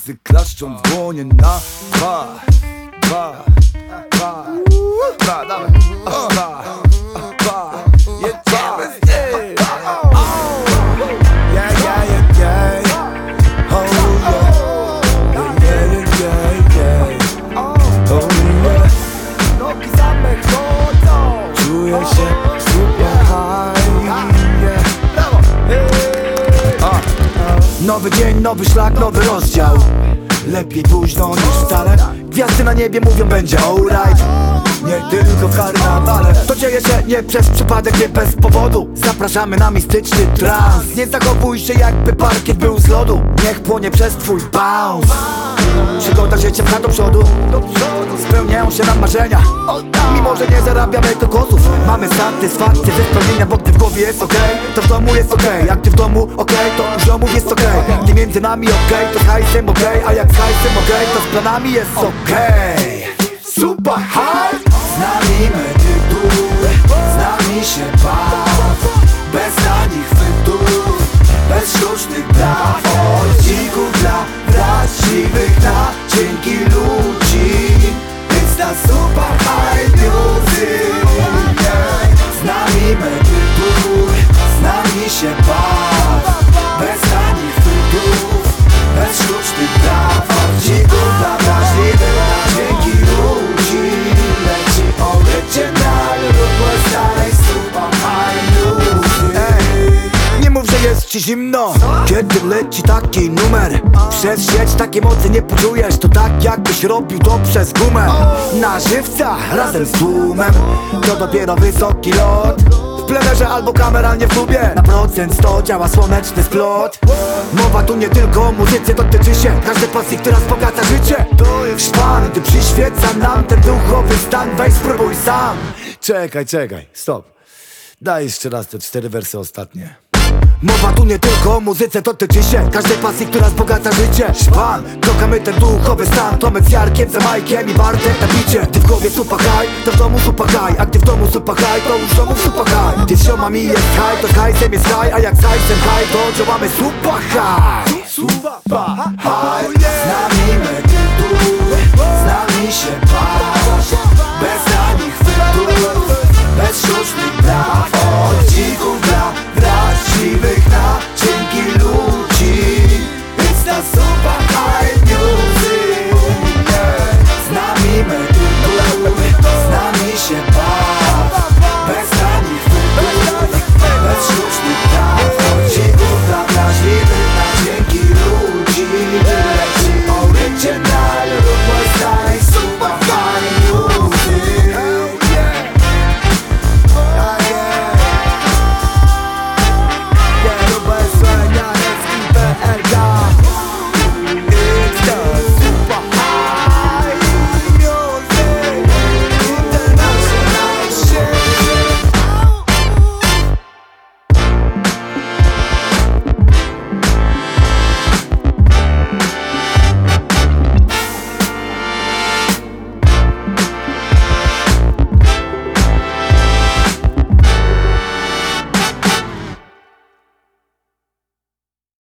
Wszyscy klaszczą w dłonie na dwa, dwa, dwa, dwa, dawaj, dwa, dwa, jedziemy z tym. Yeah, yeah, yeah, yeah. Oh yeah, yeah, yeah, yeah, yeah. Oh yeah. Nogi same chodzą. Czuję się super high, yeah. Brawo. Nowy dzień, nowy szlak, nowy rozdział. Lepiej późno niż wcale. Gwiazdy na niebie mówią, będzie alright. Nie tylko w karnawale. To dzieje się nie przez przypadek, nie bez powodu. Zapraszamy na mistyczny trans. Nie zachowuj się jakby parkiet był z lodu. Niech płonie przez twój bounce. Przygoda życia pcha do przodu. Spełniają się nam marzenia. Mimo, że nie zarabiamy to kozów. Mamy satysfakcję ze spełnienia, bo gdy w głowie jest okej, to w domu jest okej. Jak ty w domu okej, to u ziomów jest okej. Gdy między nami okej, to z hajsem okej. A jak z hajsem okej, to z planami jest okej. Super high. Z nami medy dur, z nami się baw. Bez tanich chwytów, bez sztucznych praw. Odcinków dla wrażliwych na dzięki ludzi. It's the super high music, yeah. Z nami medy dur, z nami się baw. Bez tanich chwytów, bez sztucznych praw. Odcinków dla wrażliwych na dzięki ludzi. Leci original, ruthless dalej super high music. Nie mów, że jest ci zimno, kiedy leci taki numer. Przez sieć takie mocy nie poczujesz. To tak jakbyś robił to przez gumę. Na żywca razem z tłumem. To dopiero wysoki lot. W plenerze albo kameralnie w klubie. Na procent 100 działa słoneczny splot. Mowa tu nie tylko o muzyce, dotyczy się każdej pasji, która wzbogaca życie. To jest szpan, gdy przyświeca nam ten duchowy stan. Weź spróbuj sam. Czekaj, stop. Daj jeszcze raz te 4 wersy ostatnie. Mowa tu nie tylko o muzyce, dotyczy się każdej pasji, która wzbogaca życie. Szpan, kochamy ten duchowy stan. Tomek z Jarkiem, za Majkiem i Bartek na bicie. Gdy w głowie super high, to w domu super high. A gdy w domu super high, to już domu super high. Gdy z ziomami jest high, to z hajsem jest high. A jak z hajsem high, to działamy super high. Super high. Z nami medy dur, z nami się baw. Bez